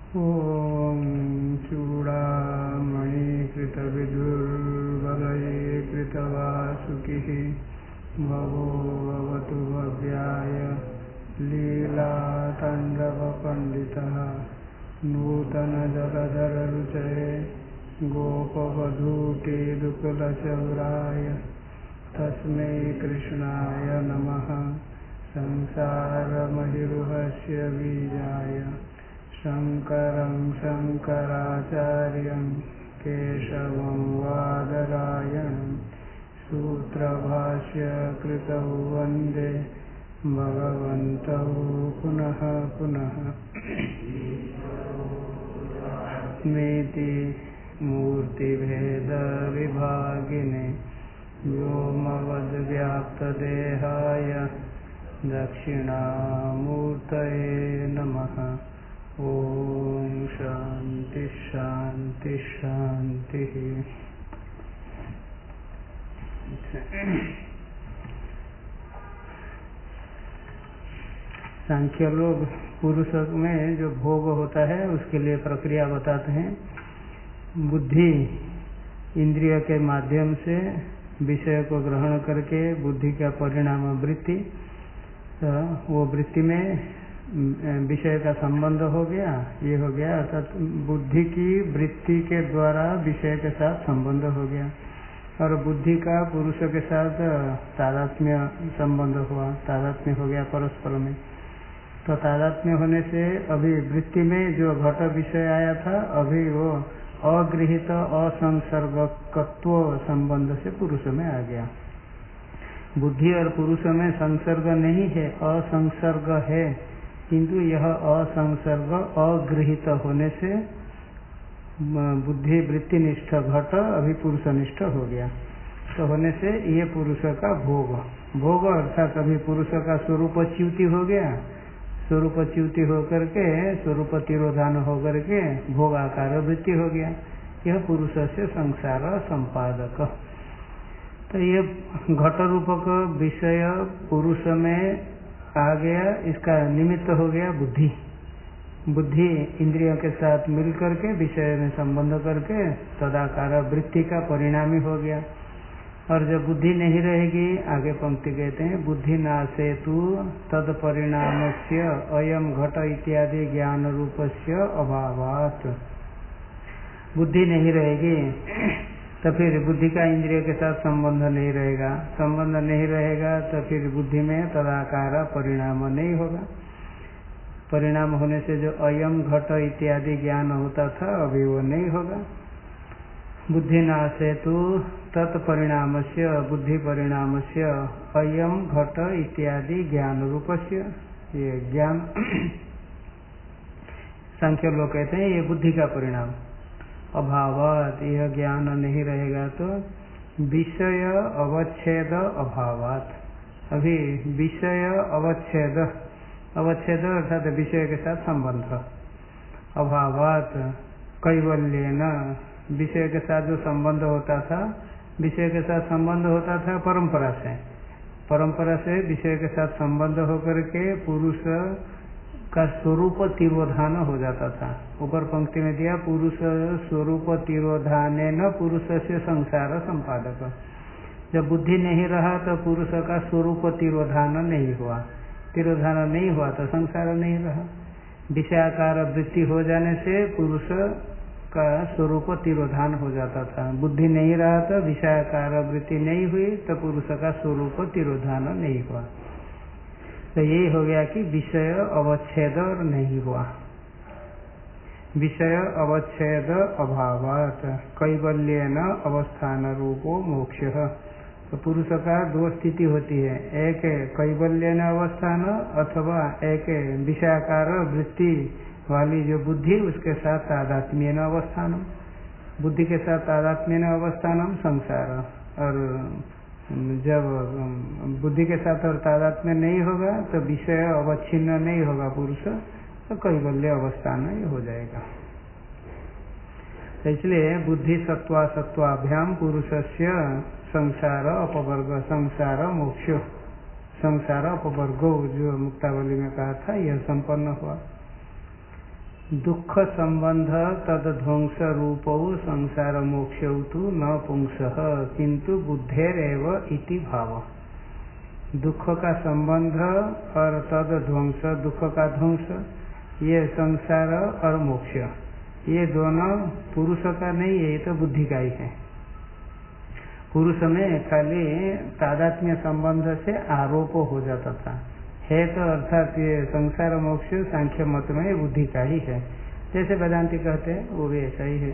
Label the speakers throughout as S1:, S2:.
S1: ॐ चूडामणि कृतविदुर्बलये कृतवासुकिः भवो भवतु भव्याय लीलाताण्डवपण्डितः नूतनजलधररुचये गोपवधूटिदुकुलचौराय तस्मै कृष्णाय नमः। संसारमहिरुहस्य बीजाय शङ्करं शङ्कराचार्यं केशवं वादरायणं सूत्रभाष्य कृतौ वन्दे भगवन्तौ पुनः पुनः। स्मृति मूर्तिभेदविभागिने व्योमवद्व्याप्तदेहाय दक्षिणामूर्तये नमः। ओम शांति शांति शांति। सांख्य लोग पुरुष में जो भोग होता है उसके लिए प्रक्रिया बताते हैं। बुद्धि इंद्रिय के माध्यम से विषय को ग्रहण करके बुद्धि का परिणाम वृत्ति, तो वो वृत्ति में विषय का संबंध हो गया, ये हो गया, अर्थात बुद्धि की वृत्ति के द्वारा विषय के साथ संबंध हो गया और बुद्धि का पुरुष के साथ तादात्म्य संबंध हुआ, तादात्म्य हो गया परस्पर में। तो तादात्म्य होने से अभी वृत्ति में जो घट विषय आया था अभी वो अगृहित असंसर्गकत्व संबंध से पुरुष में आ गया। बुद्धि और पुरुष में संसर्ग नहीं है, असंसर्ग है, किंतु यह असंसर्ग अगृहित होने से बुद्धि वृत्तिनिष्ठ घट अभी पुरुषनिष्ठ हो गया। तो होने से ये पुरुष का भोग, भोग अर्थात अभी पुरुष का स्वरूप च्युति हो गया, स्वरूप च्युति होकर के स्वरूप तिरोधान होकर के भोगाकार वृत्ति हो गया। यह पुरुष से संसार संपादक। तो ये घट रूपक विषय पुरुष में आ गया, इसका निमित्त हो गया बुद्धि। बुद्धि इंद्रियों के साथ मिल करके विषय में संबंध करके तदाकार वृत्ति का परिणामी हो गया। और जब बुद्धि नहीं रहेगी, आगे पंक्ति कहते हैं बुद्धि नासेतु तद परिणामस्य अयम घट इत्यादि ज्ञान रूपस्य अभावात्। बुद्धि नहीं रहेगी तो फिर बुद्धि का इंद्रिय के साथ संबंध नहीं रहेगा, संबंध नहीं रहेगा तो फिर बुद्धि में तदाकार परिणाम नहीं होगा। परिणाम होने से जो अयम घट इत्यादि ज्ञान होता था अभी वो नहीं होगा। बुद्धि नासेतु तत्परिणामस्य बुद्धि परिणामस्य अयम घट इत्यादि ज्ञान रूपस्य, ये ज्ञान सांख्य लोग कहते हैं ये बुद्धि का परिणाम। अभावात, यह ज्ञान नहीं रहेगा तो विषय अवच्छेद अभावात। अभी विषय अवच्छेद, अवच्छेद अर्थात विषय के साथ संबंध, अभावात कैवल्येन, विषय के साथ जो संबंध होता था, विषय के साथ संबंध होता था परंपरा से, परंपरा से विषय के साथ संबंध होकर के पुरुष का स्वरूप तिरोधान हो जाता था। ऊपर पंक्ति में दिया पुरुष स्वरूप तिरोधानेन पुरुष से संसार संपादक। जब बुद्धि नहीं रहा तो पुरुष का स्वरूप तिरोधान नहीं हुआ, तिरोधान नहीं हुआ तो संसार नहीं रहा। विषयाकार वृत्ति हो जाने से पुरुष का स्वरूप तिरोधान हो जाता था। बुद्धि नहीं रहा तो विषयाकार वृत्ति नहीं हुई तो पुरुष का स्वरूप तिरोधान नहीं हुआ। तो यही हो गया कि विषय अवच्छेद और नहीं हुआ, विषय अवच्छेद अभावात कैवल्येन अवस्थान रूपो मोक्षः। तो पुरुष का दो स्थिति होती है, एक कैवल्येन अवस्थान अथवा एक विषयाकार वृत्ति वाली जो बुद्धि उसके साथ तादात्म्येन अवस्थानम, बुद्धि के साथ तादात्म्येन अवस्थानम संसार। और जब बुद्धि के साथ और तादात्म्य नहीं होगा तो विषय अवच्छिन्न नहीं होगा पुरुष, तो कैवल्य अवस्थान ये हो जाएगा। तो इसलिए बुद्धि सत्वा सत्वाभ्याम पुरुषस्य संसार अपवर्ग, संसार मोक्ष, संसार अपवर्गो जो मुक्तावली में कहा था यह संपन्न हुआ। दुख संबंध तद ध्वंस रूपौ संसार मोक्षौ तु न पुंसः किंतु बुद्धेरेव इति भाव। दुख का संबंध और तद ध्वंस, दुख का ध्वंस, ये संसार और मोक्ष, ये दोनों पुरुष का नहीं है, ये तो बुद्धि का ही है। पुरुष में खाली तादात्म्य संबंध से आरोप हो जाता था, है तो अर्थात ये संसार मोक्ष सांख्य मत में बुद्धि का ही है, जैसे वेदांति कहते हैं वो भी ऐसा ही है।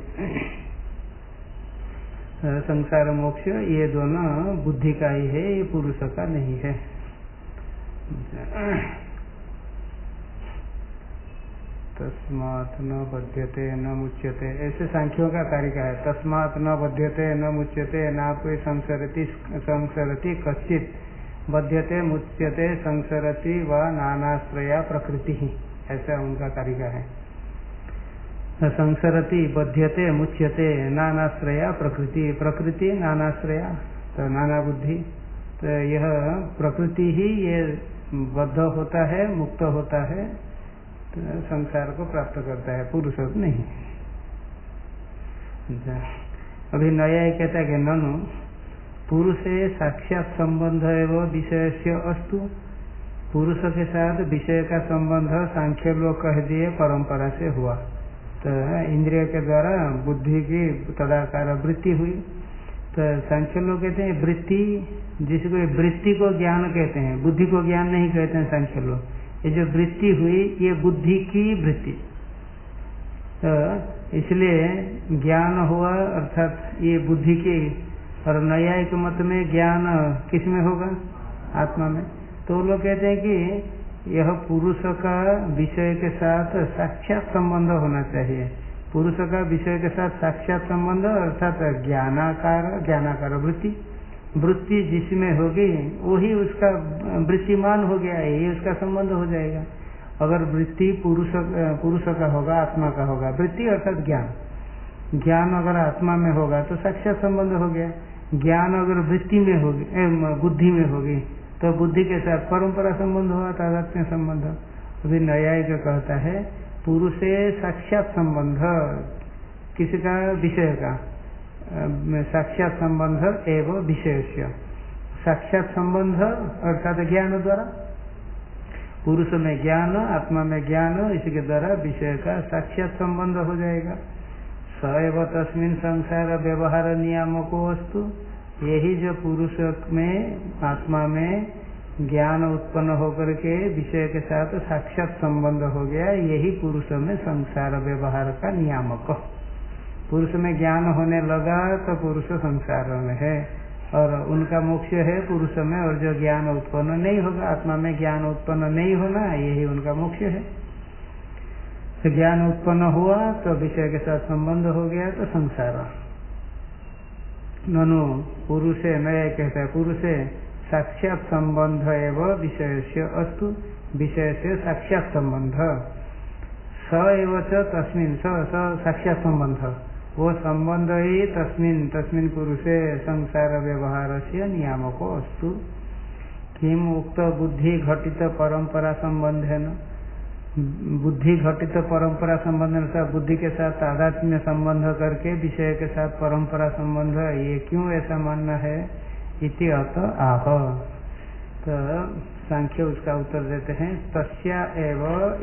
S1: संसार मोक्ष ये दोनों बुद्धि का ही है, ये पुरुष का नहीं है। तस्मात् न बध्यते न मुच्यते, ऐसे सांख्यों का कार्य है। तस्मात् न बध्यते न मुच्यते, ना कोई संसरति कच्चित, बध्यते मुच्यते संसरति व नानाश्रया प्रकृति ही, ऐसा उनका तरीका है। संसरति बध्यते मुच्यते नानाश्रया प्रकृति, प्रकृति नानाश्रया तो नाना बुद्धि, तो यह प्रकृति ही ये बद्ध होता है, मुक्त होता है, तो संसार को प्राप्त करता है, पुरुष नहीं। अभी नया ही कहता है कि ननु पुरुषे साक्षात संबंध एवं विषय से अस्तु, पुरुष के साथ विषय का संबंध सांख्य लोग कह दिए परंपरा से हुआ, तो इंद्रिय के द्वारा बुद्धि की तदाकार वृत्ति हुई। तो सांख्य लोग कहते हैं वृत्ति, जिसको वृत्ति को ज्ञान कहते हैं, बुद्धि को ज्ञान नहीं कहते हैं सांख्य लोग। ये जो वृत्ति हुई ये बुद्धि की वृत्ति, तो इसलिए ज्ञान हुआ अर्थात ये बुद्धि की। और न्यायिक मत में ज्ञान किस में होगा? आत्मा में। तो लोग कहते हैं कि यह पुरुष का विषय के साथ साक्षात संबंध होना चाहिए। पुरुष का विषय के साथ साक्षात संबंध अर्थात ज्ञानाकार वृत्ति, वृत्ति जिसमें होगी वही उसका वृत्तिमान हो गया है, ये उसका संबंध हो जाएगा। अगर वृत्ति पुरुष का होगा, आत्मा का होगा, वृत्ति अर्थात ज्ञान, ज्ञान अगर आत्मा में होगा तो साक्षात संबंध हो गया। ज्ञान अगर वृत्ति में होगी, बुद्धि में होगी, तो बुद्धि के साथ परंपरा संबंध हुआ, तादात्म्य संबंध। अभी न्यायिक कहता है पुरुषे साक्षात संबंध, किसका? विषय का साक्षात संबंध एवं विषय, साक्षात संबंध अर्थात ज्ञान द्वारा, पुरुष में ज्ञान, आत्मा में ज्ञान, इसके द्वारा विषय का साक्षात संबंध हो जाएगा। सएव तस्मिन् संसार व्यवहार नियामको वस्तु, यही जो पुरुष में आत्मा में ज्ञान उत्पन्न होकर के विषय के साथ साक्षात संबंध हो गया, यही पुरुष में संसार व्यवहार का नियामक। पुरुष में ज्ञान होने लगा तो पुरुष संसार में है, और उनका मोक्ष है पुरुष में। और जो ज्ञान उत्पन्न नहीं होगा, आत्मा में ज्ञान उत्पन्न नहीं होना, यही उनका मोक्ष है। तो ज्ञान उत्पन्न हुआ तो विषय के साथ संबंध हो गया तो संसार। ननु पुरुषे, नया कहता है पुरुषे साक्षात संबंध एवं विषय से अस्तु, विषय से साक्षात संबंध। स एव च तस्मिन्, स साक्षात संबंध, वो संबंध ही तस्मिन् पुरुषे संसार व्यवहार से नियामको अस्तु। किम उक्त बुद्धि घटित परंपरा संबंध है न, बुद्धि घटित परंपरा संबंध, बुद्धि के साथ तादात्म्य संबंध करके विषय के साथ परंपरा संबंध, ये क्यों ऐसा मानना है? इति अत आह। तो सांख्य उसका उत्तर देते हैं तस्या एव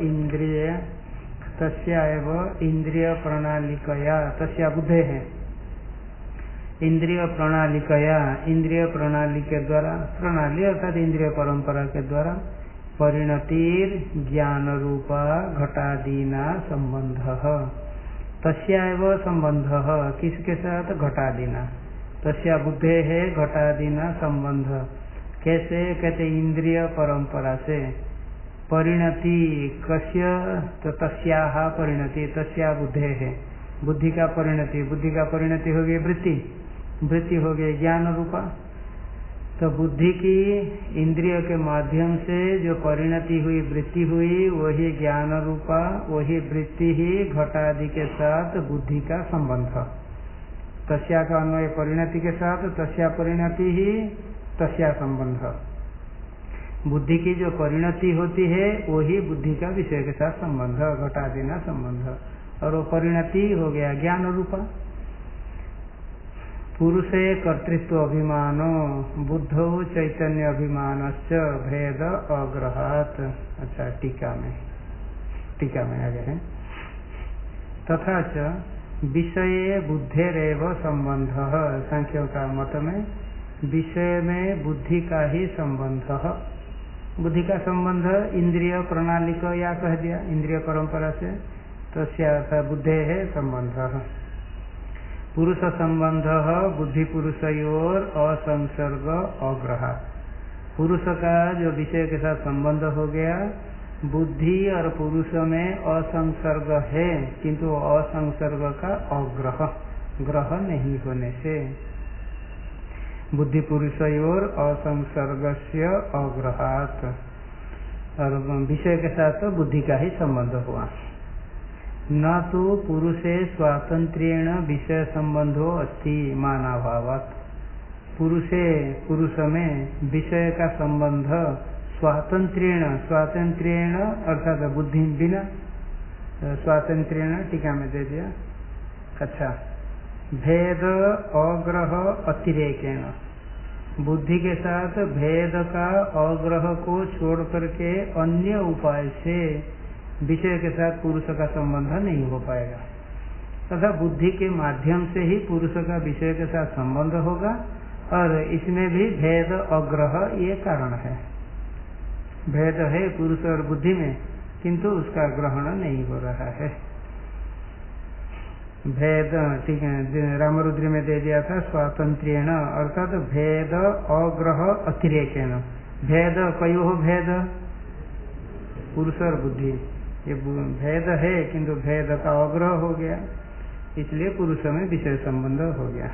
S1: इंद्रिय प्रणालिकया, तस्या बुद्धे है इंद्रिय प्रणालिकया, इंद्रिय प्रणाली के द्वारा, प्रणाली अर्थात इंद्रिय परंपरा के द्वारा, परिणतिर ज्ञान रूपा घटादीना संबंध, तस्या एव संबंध, किसके साथ? घटादीना, तस्या बुद्धे है घटादीना संबंध। कैसे? कहते इंद्रिय परंपरा से। परिणति कस्य? तो तस्याः परिणति, तस्या बुद्धे है, बुद्धि का परिणति, बुद्धि का परिणति हो गई वृत्ति, वृत्ति हो गई ज्ञान रूपा। तो बुद्धि की इंद्रिय के माध्यम से जो परिणति हुई, वृत्ति हुई, वही ज्ञान रूपा, वही वृत्ति ही घटादि के साथ बुद्धि का संबंध। तस्या का अन्वय परिणति के साथ, तस्या परिणति ही तस्या संबंध। बुद्धि की जो परिणति होती है वही बुद्धि का विषय के साथ संबंध, घटादिना संबंध, और वो परिणति हो गया ज्ञान रूपा। पुरुषे कर्तृत्व अभिमानो बुद्धो चैतन्य अभिमानश्च भेद अग्रहात्। अच्छा, टीका में आगे है तथा च विषये बुद्धेरेव संबंध। सांख्यों का मत में विषय में बुद्धि का ही संबंध, बुद्धि का संबंध इंद्रिय प्रणाली को या कह दिया इंद्रिय परंपरा से, तो बुद्धे है संबंध। पुरुष संबंध बुद्धि पुरुषयोर असंसर्ग अग्रह। पुरुष का जो विषय के साथ संबंध हो गया, बुद्धि और पुरुष में असंसर्ग है, किंतु असंसर्ग का अग्रह, ग्रह नहीं होने से बुद्धि पुरुषयोर असंसर्गस्य अग्रहात्, और विषय के साथ तो बुद्धि का ही संबंध हुआ। न तो पुरुषे स्वातंत्र्येण विषय संबंधो अस्ति मानाभावात्। पुरुष में विषय का संबंध स्वातंत्र्येण अर्थात बुद्धि बिना, स्वातंत्र्येण टीका में दे दिया। अच्छा, भेद अग्रह अतिरेकेण, बुद्धि के साथ भेद का अग्रह को छोड़ करके अन्य उपाय से विषय के साथ पुरुष का संबंध नहीं हो पाएगा, तथा बुद्धि के माध्यम से ही पुरुष का विषय के साथ संबंध होगा, और इसमें भी भेद अग्रह ये कारण है। भेद है पुरुष और बुद्धि में, किंतु उसका ग्रहण नहीं हो रहा है। भेद, ठीक है, रामरुद्री में दे दिया था स्वातंत्र्येण, अर्थात भेद अग्रह अतिरेकेण। भेद कयो भेद, पुरुष और बुद्धि, ये भेद है किंतु भेद का अग्रह हो गया, इसलिए पुरुष में विषय संबंध हो गया।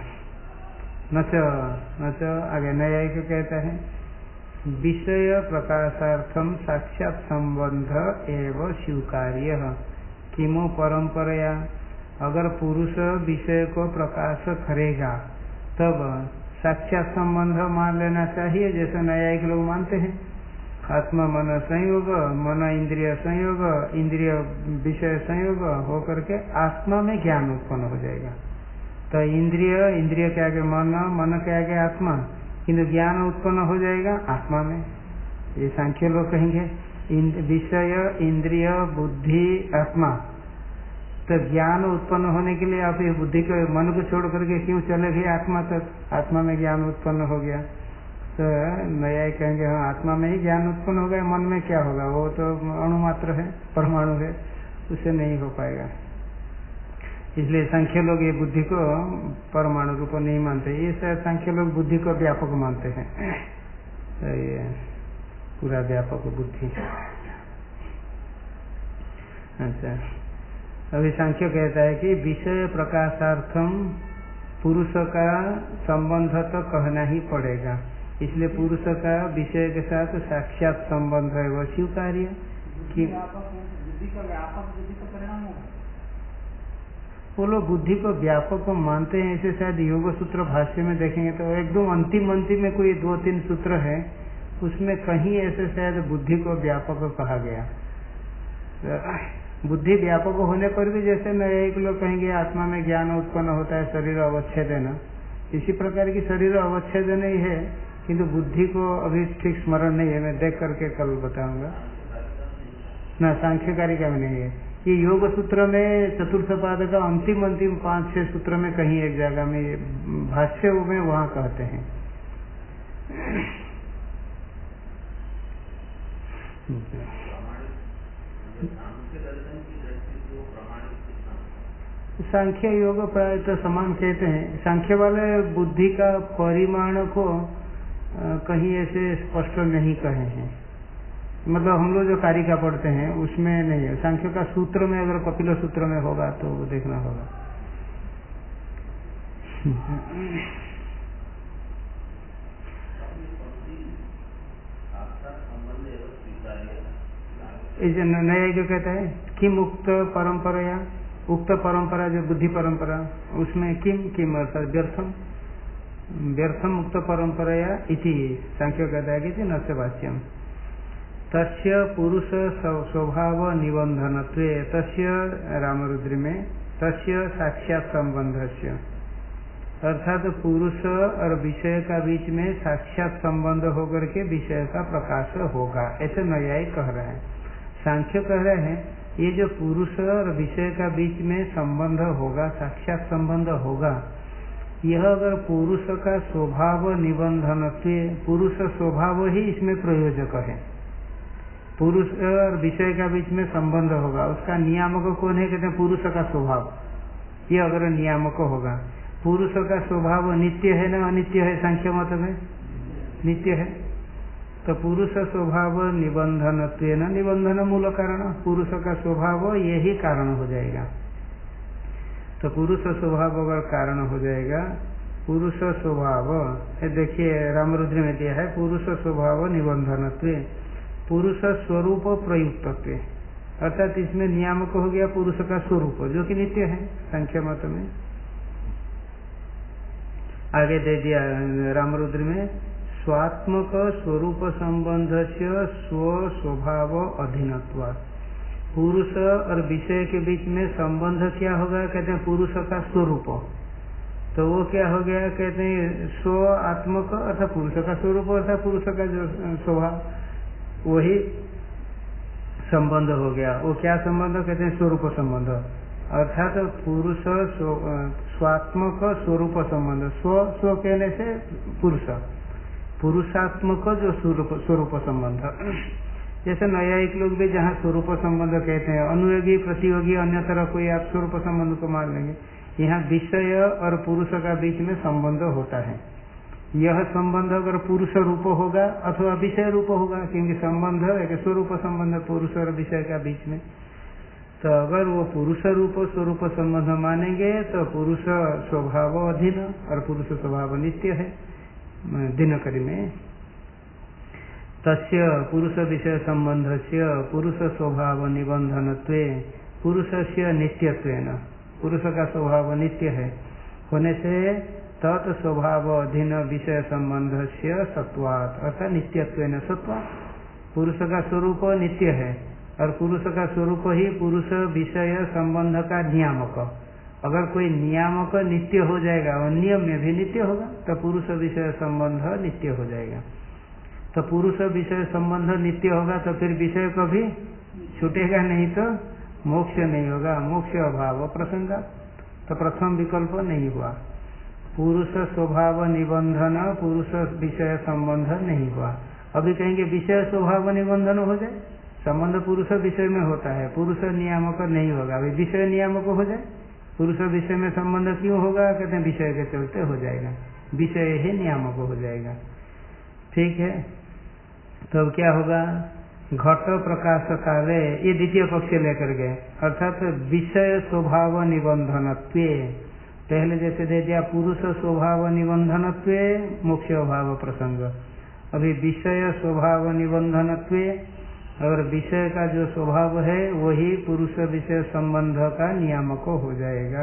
S1: नच आगे न्यायिक कहता है विषय प्रकाशार्थम साक्षात संबंध एवं स्वीकार्य किमो परंपरया। अगर पुरुष विषय को प्रकाश करेगा तब साक्षात संबंध मान लेना चाहिए, जैसे न्यायिक लोग मानते हैं। आत्मा मन संयोग, मन इंद्रिय संयोग, इंद्रिय विषय संयोग हो करके आत्मा में ज्ञान उत्पन्न हो जाएगा। तो इंद्रिय के आगे मन, मन के आगे आत्मा, किंतु ज्ञान उत्पन्न हो जाएगा आत्मा में। ये सांख्य लोग कहेंगे विषय इंद्रिय बुद्धि आत्मा, तो ज्ञान उत्पन्न होने के लिए आप ये बुद्धि को, मन को छोड़ करके क्यों चले गए आत्मा तक? आत्मा में ज्ञान उत्पन्न हो गया, तो नया कहेंगे हाँ आत्मा में ही ज्ञान उत्पन्न हो गया, मन में क्या होगा, वो तो अणु मात्र है, परमाणु है, उससे नहीं हो पाएगा। इसलिए सांख्य लोग ये बुद्धि को परमाणु रूप नहीं मानते, ये शायद सांख्य लोग बुद्धि को व्यापक मानते हैं, तो ये पूरा व्यापक बुद्धि। अच्छा, अभी सांख्य कहता है कि विषय प्रकाशार्थम पुरुष का संबंध तो कहना ही पड़ेगा, इसलिए पुरुष का विषय के साथ साक्षात संबंध है वो स्वीकार्य। वो लोग बुद्धि को व्यापक को मानते हैं, ऐसे शायद योग सूत्र भाष्य में देखेंगे तो एकदम अंतिम में कोई 2-3 सूत्र है, उसमें कहीं ऐसे शायद बुद्धि को व्यापक कहा गया। बुद्धि व्यापक होने पर भी जैसे न्यायिक लोग कहेंगे आत्मा में ज्ञान उत्पन्न होता है शरीर अवच्छेदन, इसी प्रकार की शरीर अवच्छेदन ही है, किंतु बुद्धि को अभी ठीक स्मरण नहीं है, मैं देख करके कल बताऊंगा ना। सांख्यकारिका में नहीं है, ये योग सूत्र में चतुर्थ पाद का अंतिम 5-6 सूत्र में कहीं एक जगह में भाष्य में वहां कहते हैं। सांख्य योग प्राय तो समान कहते हैं। सांख्य वाले बुद्धि का परिमाण को कहीं ऐसे स्पष्ट नहीं कहे हैं, मतलब हम लोग जो कारिका पढ़ते हैं उसमें नहीं है। सांख्य का सूत्र में अगर कपिल सूत्र में होगा तो वो देखना होगा। नया जो कहता है किम उक्त परंपरा, उक्त परंपरा जो बुद्धि परंपरा, उसमें किम अर्थात व्यर्थम उक्त परंपरा इति सांख्य कहता है कि न से वाच्यम, तस्य पुरुष स्वभाव निबंधनत्वे तस्य रामरुद्र में तस्य साक्षात संबंधस्य, अर्थात पुरुष और विषय का बीच में साक्षात संबंध होकर के विषय का प्रकाश होगा, ऐसे न्यायिक कह रहे हैं। सांख्य कह रहे हैं ये जो पुरुष और विषय का बीच में संबंध होगा, साक्षात संबंध होगा, यह अगर पुरुष का स्वभाव निबंधनत्व, पुरुष स्वभाव ही इसमें प्रयोजक है। पुरुष और विषय का बीच में संबंध होगा, उसका नियामक कौन है? कहते हैं पुरुष का स्वभाव। ये अगर नियामक होगा, पुरुष का स्वभाव नित्य है ना अनित्य है? सांख्य मत में नित्य है। तो पुरुष स्वभाव निबंधनत्व न निबंधन मूल कारण, पुरुष का स्वभाव यही कारण हो जाएगा। तो पुरुष स्वभाव अगर कारण हो जाएगा, पुरुष स्वभाव देखिए रामरुद्र में दिया है, पुरुष स्वभाव निबंधनत्व, पुरुष स्वरूप प्रयुक्तत्व, अर्थात इसमें नियामक हो गया पुरुष का स्वरूप जो कि नित्य है संख्या मत में। आगे दे दिया रामरुद्र में स्वात्मक स्वरूप संबंध से स्व स्वभाव अधीनत्वात्, पुरुष और विषय के बीच में संबंध क्या होगा? कहते हैं पुरुष का स्वरूप। तो वो क्या हो गया? कहते हैं स्व आत्मक अर्थात पुरुष का स्वरूप अर्थात पुरुष का जो स्वभाव, वही संबंध हो गया। वो क्या संबंध? कहते हैं स्वरूप संबंध, अर्थात पुरुष स्वात्मक स्वरूप संबंध। स्व कहने से पुरुष, पुरुषात्मक जो स्वरूप संबंध। जैसे न्यायिक लोग भी जहाँ स्वरूप संबंध कहते हैं, अनुयोगी प्रतियोगी अन्य तरह कोई आप स्वरूप संबंध को मान लेंगे, यहाँ विषय और पुरुष का बीच में संबंध होता है। यह संबंध अगर पुरुष रूप होगा अथवा विषय रूप होगा, क्योंकि संबंध एक स्वरूप संबंध पुरुष और विषय का बीच में। तो अगर वो पुरुष रूप स्वरूप संबंध मानेंगे तो पुरुष स्वभाव अधीन और पुरुष स्वभाव नित्य है। दिनकरी में तस्य पुरुष विषय संबंधस्य पुरुष स्वभाव निबंधनत्वे पुरुषस्य नित्यत्वेन, पुरुष का स्वभाव नित्य है होने से तत् स्वभाव अधीन विषय संबंधस्य सत्वात्, अर्थात नित्यत्वेन सत्वात्, पुरुष का स्वरूप नित्य है और पुरुष का स्वरूप ही पुरुष विषय संबंध का नियामक। अगर कोई नियामक नित्य हो जाएगा और नियम में भी नित्य होगा तो पुरुष विषय संबंध नित्य हो जाएगा। तो पुरुष विषय संबंध नित्य होगा तो फिर विषय कभी छूटेगा नहीं, तो मोक्ष नहीं होगा, मोक्ष अभाव प्रसंग। तो प्रथम विकल्प नहीं हुआ। पुरुष स्वभाव निबंधन पुरुष विषय संबंध नहीं हुआ। अभी कहेंगे विषय स्वभाव निबंधन हो जाए, संबंध पुरुष विषय में होता है, पुरुष नियामक नहीं होगा। अभी विषय नियामक हो जाए, पुरुष विषय में संबंध क्यों होगा? कहते हैं विषय के चलते हो जाएगा, विषय ही नियामक हो जाएगा। ठीक है, तो अब क्या होगा? घट प्रकाश काले, ये द्वितीय पक्ष लेकर गए, अर्थात विषय स्वभाव निबंधनत्वे। पहले जैसे दे दिया पुरुष स्वभाव निबंधनत्वे मोक्ष अभाव प्रसंग, अभी विषय स्वभाव निबंधनत्वे, और विषय का जो स्वभाव है वही पुरुष विषय संबंध का नियामक हो जाएगा।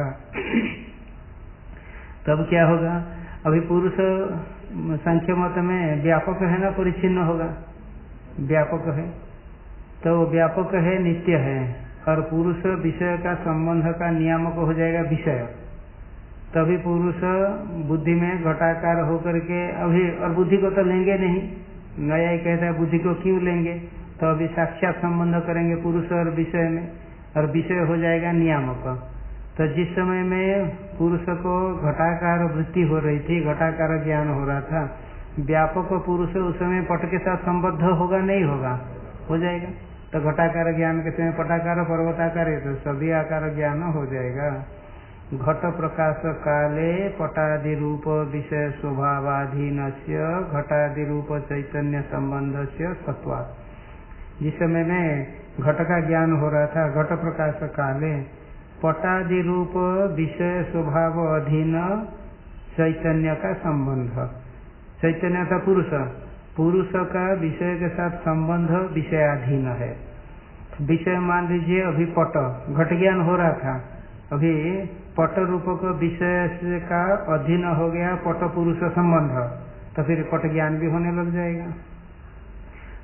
S1: तब क्या होगा? अभी पुरुष संख्य मत में व्यापक है ना परिच्छिन्न होगा? व्यापक है, तो व्यापक है नित्य है और पुरुष विषय का संबंध का नियामक हो जाएगा विषय। तभी पुरुष बुद्धि में घटाकार होकर के अभी, और बुद्धि को तो लेंगे नहीं, नया ही कहता है बुद्धि को क्यों लेंगे? तो अभी साक्षात संबंध करेंगे पुरुष और विषय में, और विषय हो जाएगा नियामक। तो जिस समय में पुरुष को घटाकार वृत्ति हो रही थी, घटाकार ज्ञान हो रहा था, व्यापक पुरुष उस समय पट के साथ संबद्ध होगा नहीं होगा? हो जाएगा। तो घटाकार ज्ञान के समय पटाकार पर्वताकार है तो सभी आकार ज्ञान हो जाएगा। घट प्रकाश काले पटादि रूप विषय स्वभावाधीनस्य घटादि रूप चैतन्य संबंधस्य सत्वात्, जिस समय में घट का ज्ञान हो रहा था, घट प्रकाश काले पटादि रूप विषय स्वभाव अधीन चैतन्य का संबंध, चैतन्य था पुरुष, पुरुष का विषय के साथ संबंध विषयाधीन है। विषय मान लीजिए अभी पट, घट ज्ञान हो रहा था, अभी पट रूप को विषय का अधीन हो गया पट पुरुष संबंध, तो फिर पट ज्ञान भी होने लग जाएगा।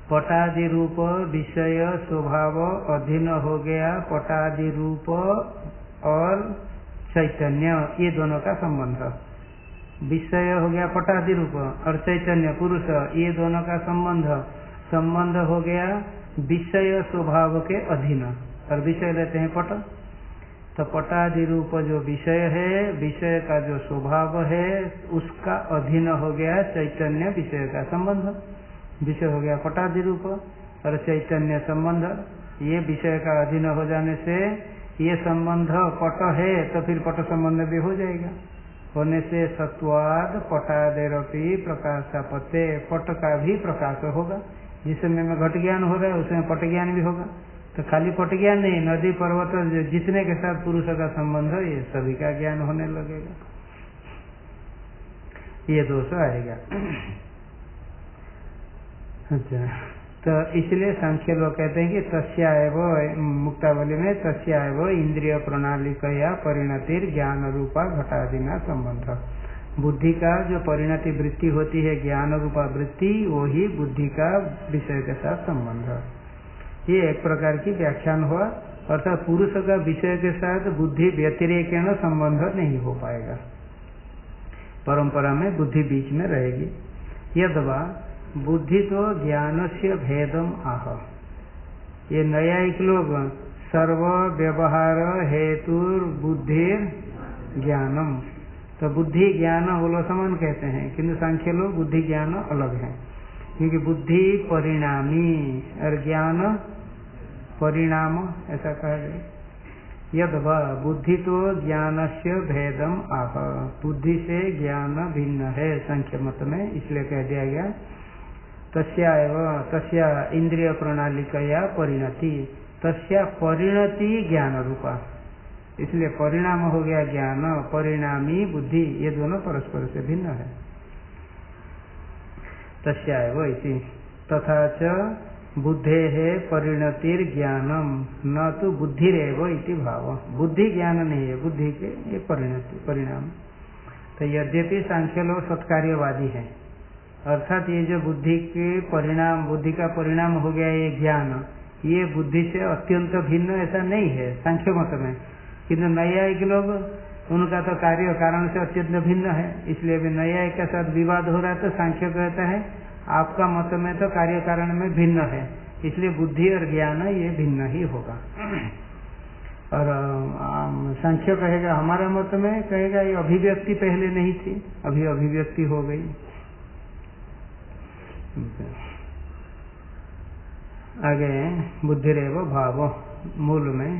S1: पटादि रूप विषय स्वभाव अधीन हो गया पटादि रूप और चैतन्य, ये दोनों का संबंध। विषय हो गया पटादि रूप और चैतन्य पुरुष, ये दोनों का संबंध हो गया विषय स्वभाव के अधीन, और विषय लेते हैं पट। तो पटादि रूप जो विषय है, विषय का जो स्वभाव है, उसका अधीन हो गया चैतन्य विषय का संबंध। विषय हो गया पटादि रूप और चैतन्य संबंध। ये विषय का अधीन हो जाने से ये संबंध पट है, तो फिर पट संबंध भी हो जाएगा। होने से सत्वाद पटादेरपि प्रकाशापत्ते, पट का भी प्रकाश होगा। जिस समय में घट ज्ञान हो रहा है उसमें पट ज्ञान भी होगा। तो खाली पट ज्ञान नहीं, नदी पर्वत जितने के साथ पुरुष का संबंध, ये सभी का ज्ञान होने लगेगा। ये दोष आएगा। अच्छा, तो इसलिए सांख्य लोग कहते हैं कि तस्याएव, मुक्तावली में तस्याएव इंद्रिय प्रणालिकया परिणतिर ज्ञान रूपा घटादिना संबंध। बुद्धि का जो परिणति वृत्ति होती है, ज्ञान रूपा वृत्ति, वो ही बुद्धि का विषय के साथ संबंध। ये एक प्रकार की व्याख्यान हुआ, अर्थात पुरुष का विषय के साथ बुद्धि व्यतिरेकेण संबंध नहीं हो पाएगा। परंपरा में बुद्धि बीच में रहेगी। यदवा बुद्धि तो ज्ञान से भेदम आह, ये न्यायिक लोग सर्व व्यवहार हेतु बुद्धिर ज्ञानम, तो बुद्धि ज्ञान वो लोग समान कहते हैं, किंतु सांख्य लोग बुद्धि ज्ञान अलग है, क्योंकि बुद्धि परिणामी और ज्ञान परिणाम ऐसा कहा गया। यदवा बुद्धि तो ज्ञान से भेदम आह, बुद्धि से ज्ञान भिन्न है सांख्य मत में, इसलिए कह दिया गया तस्या इंद्रिय प्रणालिकया परिणति, तस्या परिणति ज्ञान रूपा, इसलिए परिणाम हो गया ज्ञान, परिणामी बुद्धि, ये दोनों परस्पर से भिन्न है। तस्याएव इति तथा च बुद्धे है परिणतिर ज्ञानम न तो बुद्धिरेव इति भाव, बुद्धि ज्ञान नहीं है, बुद्धि के ये परिणति परिणाम। तो यद्यपि सांख्य लोग सत्कार्यवादी है, अर्थात ये जो बुद्धि के परिणाम, बुद्धि का परिणाम हो गया ये ज्ञान, ये बुद्धि से अत्यंत भिन्न ऐसा नहीं है सांख्य मत में, किंतु नैयायिक लोग उनका तो कार्य कारण से अत्यंत भिन्न है, इसलिए भी नैयायिक के साथ विवाद हो रहा है। तो सांख्य कहता है आपका मत में तो कार्य कारण में भिन्न है, इसलिए बुद्धि और ज्ञान ये भिन्न ही होगा। और सांख्य कहेगा हमारे मत में, कहेगा ये अभिव्यक्ति पहले नहीं थी, अभी अभिव्यक्ति हो गई। आगे बुद्धिरेव भाव, मूल में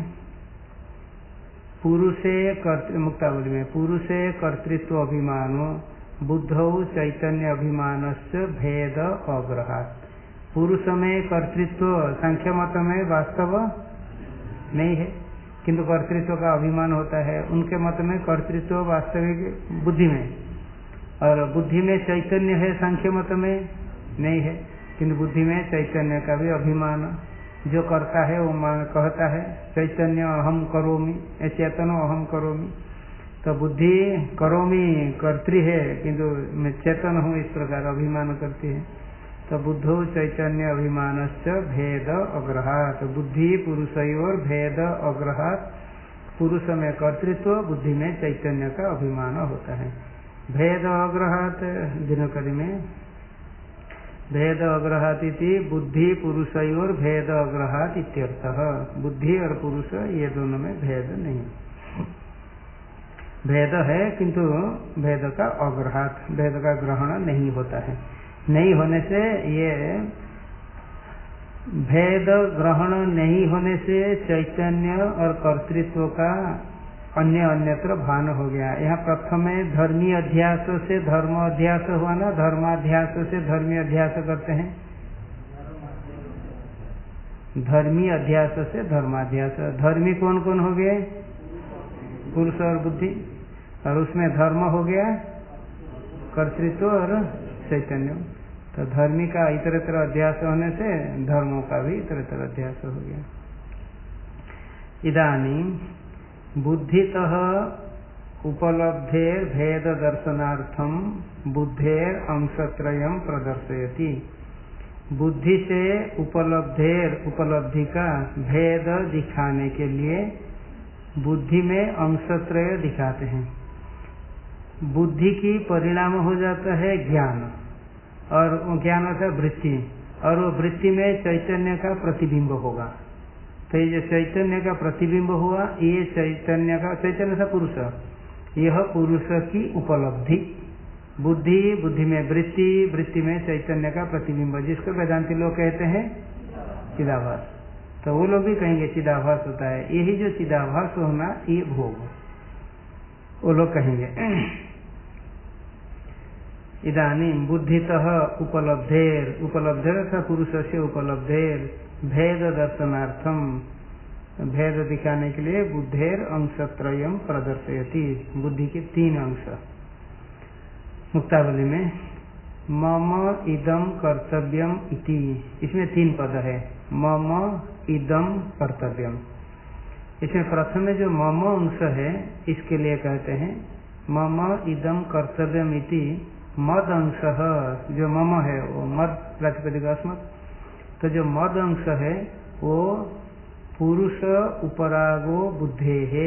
S1: पुरुषे मुक्तावली में पुरुषे कर्तृत्व अभिमानो बुद्धौ चैतन्य अभिमानस्य भेद अग्रहात्, पुरुष में कर्तृत्व सांख्य मत में वास्तव नहीं है, किंतु कर्तृत्व का अभिमान होता है। उनके मत में कर्तृत्व वास्तविक बुद्धि में, और बुद्धि में चैतन्य है, सांख्य मत में नहीं है, किंतु बुद्धि में चैतन्य का भी अभिमान, जो करता है वो कहता है चैतन्य अहम करोमि, चेतनो अहम करोमि। तो बुद्धि करोमि कर्त्री है, किंतु मैं चेतन हूँ, इस प्रकार अभिमान करती है। तो बुद्धो चैतन्य अभिमानस्य भेद अग्रहात्, बुद्धि पुरुषयोर भेद अग्रहात्, पुरुष में कर्तृत्व, बुद्धि में चैतन्य का अभिमान होता है। भेद अग्रहात् दिनकरी में भेद अग्रहात् इति बुद्धि पुरुषयोर भेद अग्रहात् इत्यर्थः, बुद्धि और पुरुष ये दोनों में भेद नहीं, भेद है किंतु भेद का अग्रहात्, भेद का ग्रहण नहीं होता है। नहीं होने से ये भेद ग्रहण नहीं होने से चैतन्य और कर्तृत्व का अन्य अन्यत्र भान हो गया। यहाँ प्रथम में धर्मी अध्यास से धर्म अध्यास हुआ ना, धर्माध्यास से धर्मी अध्यास करते हैं, धर्मी अध्यास से धर्माध्यास। धर्मी कौन कौन हो गए? पुरुष और बुद्धि, और उसमें धर्म हो गया कर्तृत्व और चैतन्य। तो धर्मी का इतरत्र अध्यास होने से धर्मों का भी इतरत्र अध्यास हो गया। इदानी बुद्धितः उपलब्धेर भेद दर्शनार्थम बुद्धेर अंशत्रयम् प्रदर्शयति। बुद्धि से उपलब्धि का भेद दिखाने के लिए बुद्धि में अंशत्रय दिखाते हैं। बुद्धि की परिणाम हो जाता है ज्ञान, और ज्ञान का वृत्ति, और वो वृत्ति में चैतन्य का प्रतिबिंब होगा। तो ये जो चैतन्य का प्रतिबिंब हुआ, ये चैतन्य का पुरुष, यह पुरुष की उपलब्धि। बुद्धि में वृत्ति, वृत्ति में चैतन्य का प्रतिबिंब, जिसको वेदांती लोग कहते हैं चिदाभास। तो वो लोग भी कहेंगे चिदाभास होता है। यही जो चिदाभास होना, ये भोग, वो लोग कहेंगे। इदानीं बुद्धितः उपलब्धेर अर्थात पुरुष से उपलब्धेर भेद दर्शनार्थम, भेद दिखाने के लिए बुद्धेर अंशत्रयम प्रदर्शयति, बुद्धि के 3 अंश। मुक्तावली में मम इदम कर्तव्यम इति, इसमें 3 पद है। मम इदम कर्तव्यम, इसमें प्रथम जो मम अंश है, इसके लिए कहते हैं मम इदम कर्तव्यम इति। मद अंश, जो मम है वो मद प्रातिपदिक अस्मत्, तो जो मद अंश है वो पुरुष उपरागो बुद्धे है।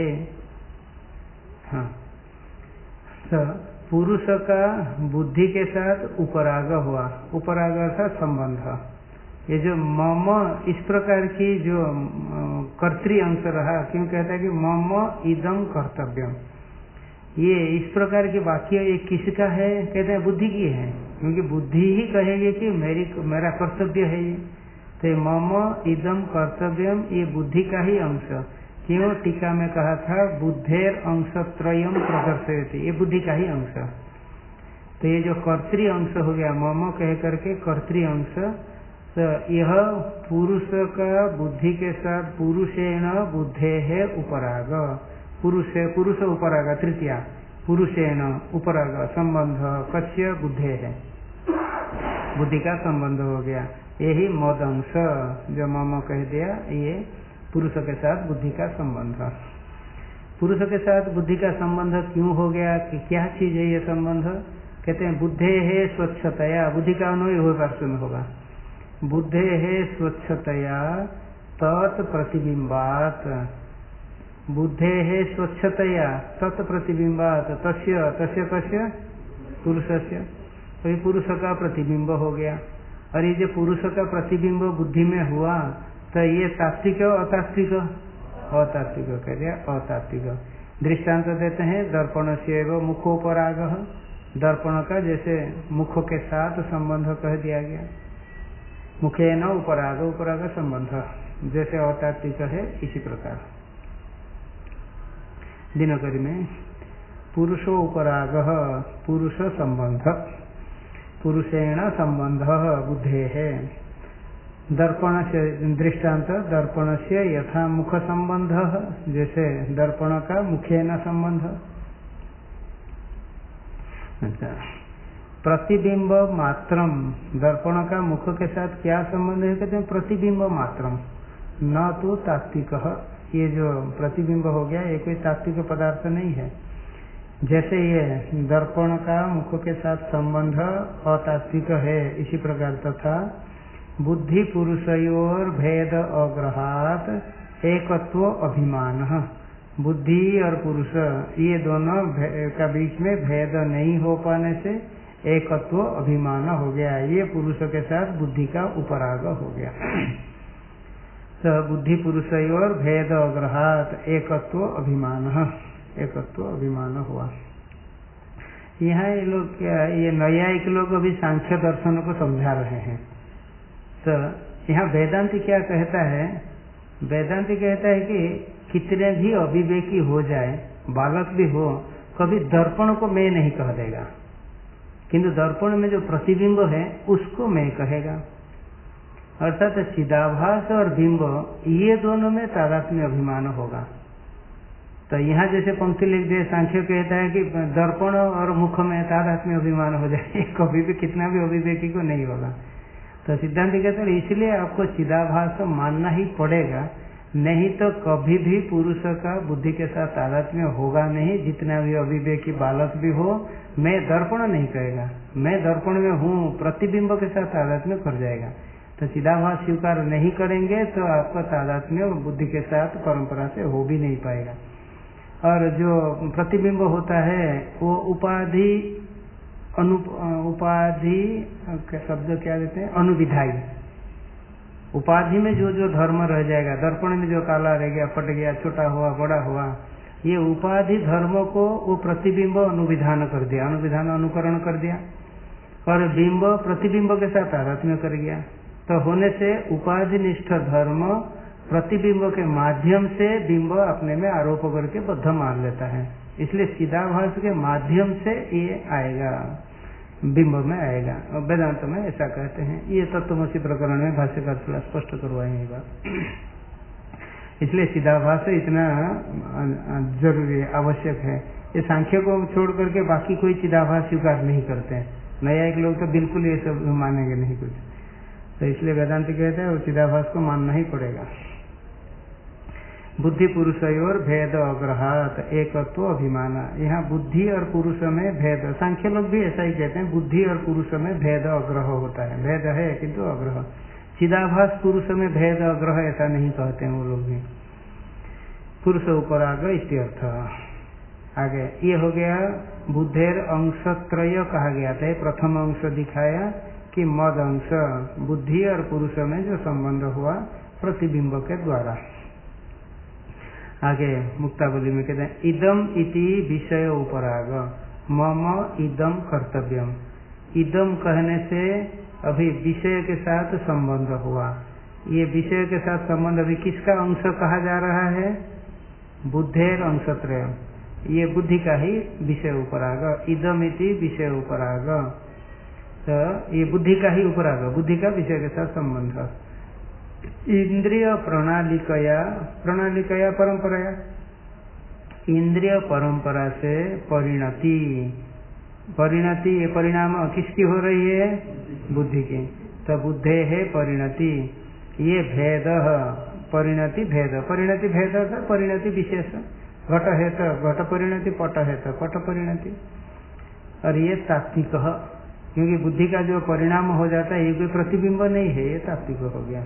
S1: हाँ, तो पुरुष का बुद्धि के साथ उपराग हुआ, उपराग अर्थात संबंध। ये जो मम इस प्रकार की जो कर्तृ अंश रहा, क्यों कहता है कि मम इदम कर्तव्यम, ये इस प्रकार के वाक्य ये किसका है? कहते हैं बुद्धि की है, क्योंकि बुद्धि ही कहेगी कि मेरा कर्तव्य है ये। तो मम इदम कर्तव्यम, ये बुद्धि का ही अंश। क्यों? टीका में कहा था बुद्धेर अंशत्रयम प्रदर्शयति, ये बुद्धि का ही अंश। तो ये जो कर्तृ अंश हो गया, मम कह करके कर्तृ अंश, तो यह पुरुष का बुद्धि के साथ पुरुषेण बुद्धे है उपराग, पुरुष उपराग तृतीया, पुरुषेण उपराग संबंध कस्य बुद्धे है, बुद्धि का संबंध हो गया। यही मद अंश जो मम कह दिया, ये पुरुष के साथ बुद्धि का संबंध। पुरुष के साथ बुद्धि का संबंध क्यों हो गया, कि क्या चीज है ये संबंध? कहते हैं बुद्धे है स्वच्छतया, बुद्धि का अन्वय हो दर्शन होगा। बुद्धे है स्वच्छतया तत्प्रतिबिंबात, बुद्धे है स्वच्छतया तत्प्रतिबिंबात, तस्य पुरुषस्य, तो ये पुरुष का प्रतिबिंब हो गया। और ये जो पुरुष का प्रतिबिंब बुद्धि में हुआ, तो ये तात्विक अतात्विक? अतात्विक कह दिया, अतात्विक। दृष्टांत देते हैं दर्पण से एवं मुखोपराग, दर्पण का जैसे मुख के साथ संबंध कह दिया गया, मुखे न उपराग, उपराग संबंध जैसे अतात्विक है, इसी प्रकार दिनकरी में पुरुषो उपराग, पुरुष संबंध, पुरुषेण संबंध बुद्धे है। दर्पण से दृष्टांत, दर्पण से यथा मुख संबंध, जैसे दर्पण का मुखेन संबंध। अच्छा, प्रतिबिंब मात्रम, दर्पण का मुख के साथ क्या संबंध है? कहते हैं प्रतिबिंब मात्रम, न तो तात्विक। ये जो प्रतिबिंब हो गया, ये कोई तात्विक पदार्थ नहीं है। जैसे ये दर्पण का मुख के साथ संबंध अतात्विक है, इसी प्रकार तथा बुद्धि पुरुषयोर भेद अग्रहात एकत्व अभिमान, बुद्धि और पुरुष ये दोनों का बीच में भेद नहीं हो पाने से एकत्व अभिमान हो गया, ये पुरुष के साथ बुद्धि का उपराग हो गया। तो बुद्धि पुरुषयोर भेद अग्रहात एकत्व अभिमान, एकत्व अभिमान हुआ। यहाँ ये लोग क्या, ये नैयायिक लोग अभी सांख्य दर्शन को समझा रहे हैं। तो यहाँ वेदांति क्या कहता है? वेदांति कहता है कि कितने भी अविवेकी हो जाए, बालक भी हो, कभी दर्पण को मैं नहीं कह देगा, किंतु दर्पण में जो प्रतिबिंब है उसको मैं कहेगा। अर्थात चिदाभास और बिंब ये दोनों में तादात्म्य अभिमान होगा। तो यहाँ जैसे पंक्ति लिख दे, सांख्य कहता है कि दर्पण और मुख में तादात्म्य अभिमान हो जाए, कभी भी कितना भी अभिवेकी को नहीं होगा। तो सिद्धांत कहते हैं इसलिए आपको चिदाभास मानना ही पड़ेगा, नहीं तो कभी भी पुरुष का बुद्धि के साथ तादात्म्य होगा नहीं। जितना भी अविवेकी बालक भी हो, मैं दर्पण नहीं कहेगा, मैं दर्पण में हूँ, प्रतिबिंब के साथ तादात्म्य कर जाएगा। तो चिदाभास स्वीकार नहीं करेंगे तो आपका तादात्म्य बुद्धि के साथ परंपरा से हो भी नहीं पाएगा। और जो प्रतिबिंब होता है वो उपाधि उपाधि शब्द क्या देते हैं, अनुविधायी। उपाधि में जो जो धर्म रह जाएगा, दर्पण में जो काला रह गया, फट गया, छोटा हुआ, बड़ा हुआ, ये उपाधि धर्म को वो प्रतिबिंब अनुविधान कर दिया, अनुविधान अनुकरण कर दिया। और बिंब प्रतिबिंब के साथ तादात्म्य कर गया। तो होने से उपाधि निष्ठ धर्म प्रतिबिंब के माध्यम से बिंब अपने में आरोप करके बद्ध मान लेता है। इसलिए चिदाभास के माध्यम से ये आएगा, बिंब में आएगा। वेदांत में ऐसा कहते हैं। ये तत्वमसी प्रकरण में भाष्यकार थोड़ा स्पष्ट करवाएंगे बात। इसलिए चिदाभास इतना जरूरी है, आवश्यक है। ये सांख्य को छोड़ करके बाकी कोई चिदाभास स्वीकार नहीं करते हैं। न्यायिक लोग तो बिल्कुल ये सब मानेंगे नहीं कुछ। तो इसलिए वेदांत कहते हैं वो चिदाभास को मानना ही पड़ेगा। बुद्धि पुरुषयोर भेद अग्रहात एकत्व अभिमाना। यहाँ बुद्धि और पुरुष में भेद, सांख्य लोग भी ऐसा ही कहते हैं, बुद्धि और पुरुष में भेद अग्रह होता है। भेद है किंतु अग्रह। चिदाभास पुरुष में भेद अग्रह ऐसा नहीं कहते हैं वो लोग भी। पुरुष उपराग इत्यर्थ। आगे ये हो गया बुद्धेर अंशत्रय कहा गया था। प्रथम अंश दिखाया कि मद अंश बुद्धि और पुरुष में जो संबंध हुआ प्रतिबिंब के द्वारा। आगे मुक्तावली में कहते हैं इदम इति विषय उपराग मम इदम कर्तव्यम। इदम कहने से अभी विषय के साथ संबंध हुआ। ये विषय के साथ संबंध अभी किसका अंश कहा जा रहा है? बुद्धेर अंशत्रय। ये बुद्धि का ही विषय उपराग। इदम इति विषय उपराग, तो ये बुद्धि का ही उपराग, बुद्धि का विषय के साथ संबंध। इंद्रिय प्रणालिकया, प्रणालिकया परंपराया, इंद्रिय परंपरा से परिणति। परिणति ये परिणाम किसकी हो रही है? बुद्धि की। तो बुद्धे है परिणति। ये भेद परिणति भेद, परिणति भेद था परिणति विशेष। घट है तो घट परिणति, पट है तो पट परिणति। और ये तात्विक, क्योंकि बुद्धि का जो परिणाम हो जाता है ये कोई प्रतिबिंब नहीं है, ये तात्विक हो गया।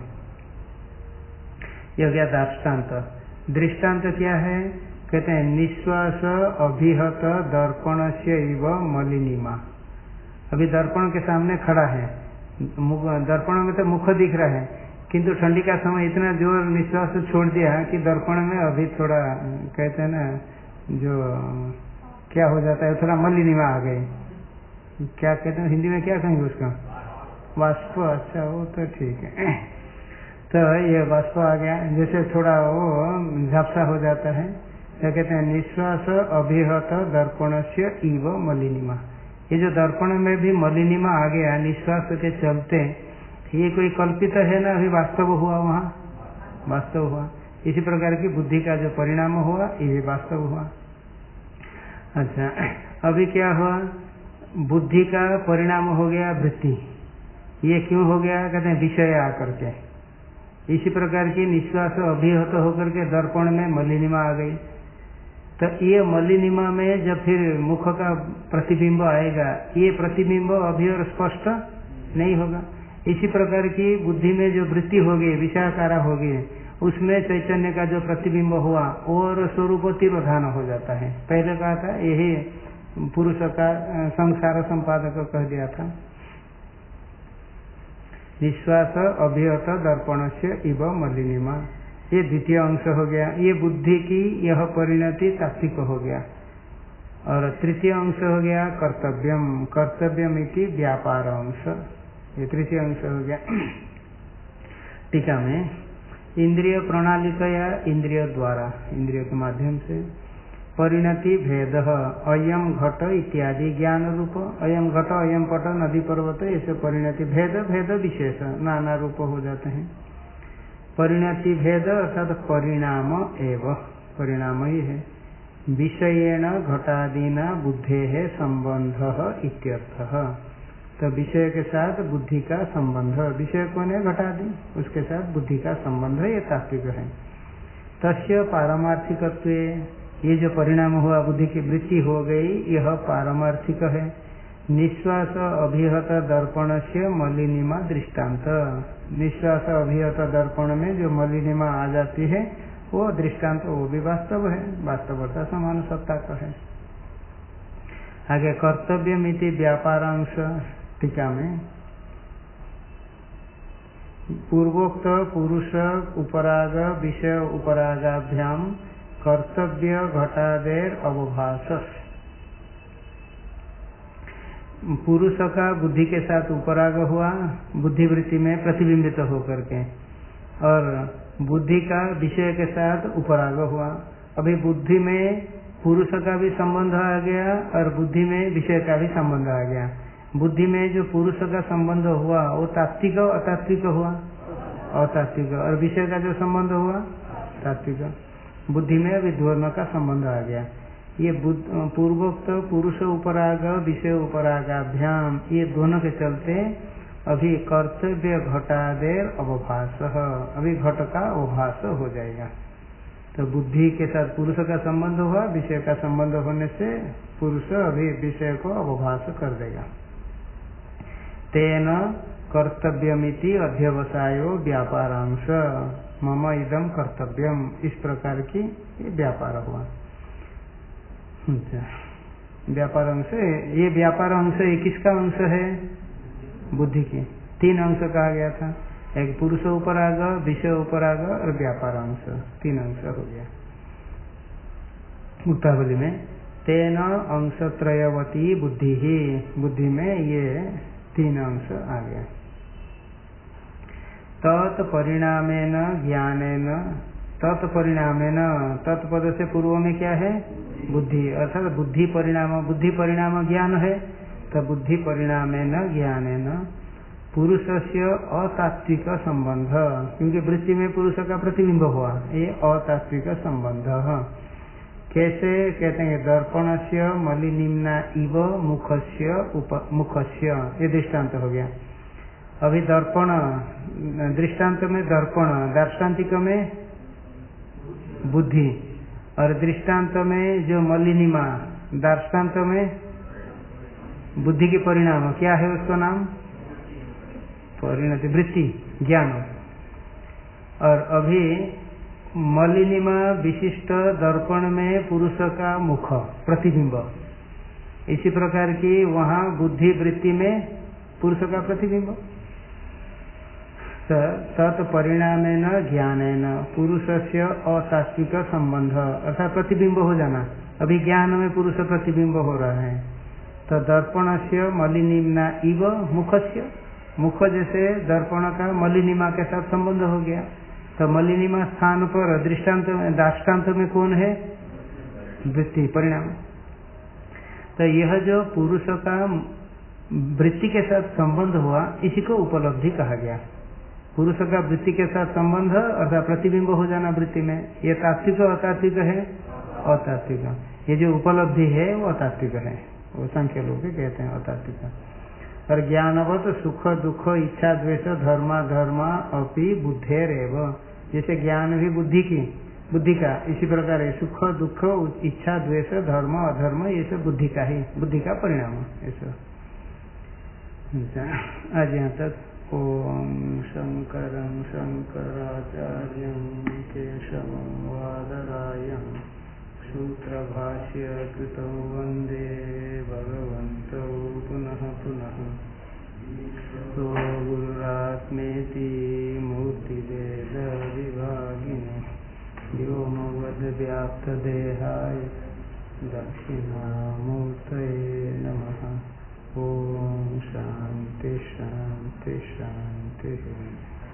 S1: यह गया दृष्टांत। दृष्टांत क्या है? कहते हैं निश्वास अभिहत दर्पण से इव मलिनीमा। अभी दर्पण के सामने खड़ा है, दर्पण में तो मुख दिख रहा है, किंतु ठंडी का समय इतना जोर निश्वास छोड़ दिया कि दर्पण में अभी थोड़ा कहते हैं ना जो क्या हो जाता है, थोड़ा मलिनीमा आ गई। क्या कहते हैं हिंदी में, क्या कहेंगे उसका? वाष्प। अच्छा वो तो ठीक है। तो ये वाष्प आ गया, जैसे थोड़ा वो झपसा हो जाता है। क्या कहते हैं? निश्वास अभिहत दर्पण से इव मलिनीमा। ये जो दर्पण में भी मलिनीमा आ गया निश्वास के चलते, ये कोई कल्पित है ना? अभी वास्तव हुआ, वहाँ वास्तव हुआ। इसी प्रकार की बुद्धि का जो परिणाम हुआ ये भी वास्तव हुआ। अच्छा, अभी क्या हुआ? बुद्धि का परिणाम हो गया वृत्ति। ये क्यों हो गया? कहते हैं विषय आकर के। इसी प्रकार की निश्वास अभिहत होकर के दर्पण में मलिनीमा आ गई। तो ये मलिनीमा में जब फिर मुख का प्रतिबिंब आएगा, ये प्रतिबिंब अभी और स्पष्ट नहीं होगा। इसी प्रकार की बुद्धि में जो वृत्ति होगी, विषयाकारा होगी, उसमें चैतन्य का जो प्रतिबिंब हुआ और स्वरूप तिरोधान हो जाता है। पहले कहा था यही पुरुष का संसार संपादक कह दिया था। निश्वास अभिहत दर्पण से इव मलिनीमा, ये द्वितीय अंश हो गया। ये बुद्धि की यह परिणति तात्विक हो गया। और तृतीय अंश हो गया कर्तव्यम। कर्तव्यम इति व्यापार अंश, ये तृतीय अंश हो गया। टीका में इंद्रिय प्रणाली का या इंद्रिय द्वारा, इंद्रिय के माध्यम से परिणति भेद अयम घट इत्यादि ज्ञान रूप। अयम घट अयम पट नदी पर्वत ऐसे परिणति भेद, भेद विशेष नाना रूप हो जाते हैं। परिणति भेद अर्थात परिणाम एवं, परिणाम ही है। विषयेण घटादीना बुद्धे है संबंध इत्यर्थः। तो विषय के साथ बुद्धि का संबंध, विषय कौन है? घटादि, उसके साथ बुद्धि का संबंध, ये तात्विक है। तस्य पारमार्थिकत्व, ये जो परिणाम हुआ बुद्धि की वृत्ति हो गई, यह पारमार्थिक है। निश्वास अभिहत दर्पण से मलिनिमा दृष्टांत, निश्वास अभिहत दर्पण में जो मलिनिमा आ जाती है वो दृष्टांत, वो भी वास्तव है, वास्तवता समान सत्ता का है। आगे कर्तव्यमिति व्यापारांश टीका में पूर्वोक्त पुरुष उपराग विषय उपरागाभ्याम कर्तव्य घटादेर अवभास, पुरुष का बुद्धि के साथ उपराग हुआ, बुद्धिवृत्ति में प्रतिबिंबित होकर के, और बुद्धि का विषय के साथ उपराग हुआ। अभी बुद्धि में पुरुष का भी संबंध आ गया और बुद्धि में विषय का भी संबंध आ गया। बुद्धि में जो पुरुष का संबंध हुआ वो तात्विक अतात्विक हुआ, अतात्विक, और विषय का जो संबंध हुआ तात्विक। बुद्धि में अभी दोनों का संबंध आ गया। ये पूर्वोक्त पुरुष उपराग विषय उपरागाभ्याम, ये दोनों के चलते अभी कर्तव्य घटादेर अवभास, अभी घट का अवभास हो जाएगा। तो बुद्धि के साथ पुरुष का संबंध हुआ, विषय का संबंध होने से पुरुष अभी विषय को अवभास कर देगा। तेन कर्तव्यमिति अध्यवसायो व्यापारांश, मम इदम कर्तव्यम, इस प्रकार की ये व्यापार हुआ। व्यापार अंश, ये व्यापार अंश किसका अंश है? बुद्धि की। 3 अंश कहा गया था, एक पुरुष उपराग, विषय उपराग और व्यापार अंश, 3 अंश हो गया मुक्तावली में। तेन अंशत्रयवती बुद्धि ही, बुद्धि में ये 3 अंश आ गया। तत्परिणामेन ज्ञानेन, तत्परिणामेन, तत्पद से पूर्व में क्या है? बुद्धि, अर्थात बुद्धि परिणाम, बुद्धि परिणाम ज्ञान है। तो बुद्धि परिणामेन ज्ञानेन पुरुषस्य अतात्विक संबंध, क्योंकि वृत्ति में पुरुष का प्रतिबिंब हुआ, ये अतात्विक संबंध कैसे कहते हैं? दर्पणस्य मलिनिम्ना इव मुखस्य, ये दृष्टांत हो गया। अभी दर्पण, दृष्टांत में दर्पण, दार्ष्टान्तिक में बुद्धि, और दृष्टांत में जो मलिनिमा, दार्ष्टान्त में बुद्धि के परिणाम, क्या है उसका नाम? परिणति, वृत्ति, ज्ञान। और अभी मलिनिमा विशिष्ट दर्पण में पुरुष का मुख, प्रतिबिंब, इसी प्रकार की वहाँ बुद्धि वृत्ति में पुरुष का प्रतिबिंब। तत्परिणामेन ज्ञानेन पुरुषस्य अतात्विक संबंध, अर्थात प्रतिबिंब हो जाना। अभी ज्ञान में पुरुष प्रतिबिंब हो रहा है। तो दर्पणस्य मलिनिम्ना इव मुखस्य, मुख जैसे दर्पण का मलिनिमा के साथ संबंध हो गया। तो मलिनिमा स्थान पर दृष्टांत में, दाष्टान्त में कौन है? वृत्ति, परिणाम। तो यह जो पुरुष का वृत्ति के साथ संबंध हुआ, इसी को उपलब्धि कहा गया। पुरुष का वृत्ति के साथ संबंध अर्थात प्रतिबिंब हो जाना वृत्ति में, ये तात्विक अतात्विक है? अतात्विक। ये जो उपलब्धि है वो अतात्विक है, वो सांख्य लोग कहते हैं अतात्विक। और ज्ञानवत सुख दुख इच्छा द्वेष धर्मा धर्मा अपि बुद्धेरेव, जैसे ज्ञान भी बुद्धि की, बुद्धि का, इसी प्रकार सुख दुख इच्छा द्वेष धर्म अधर्म ये सब बुद्धि का ही, बुद्धि का परिणाम ऐसा। आज यहाँ तक। ओम शंकरं शंकराचार्यं केशवं वादरायण सूत्रभाष्य कृतौ वन्दे भगवन्तौ पुनः पुनः। तो गुरुरात्मेति मूर्तिभेद विभागिने व्योमवद्व्याप्तदेहाय दक्षिणामूर्तये नमः। ओम शांति शांति शांति।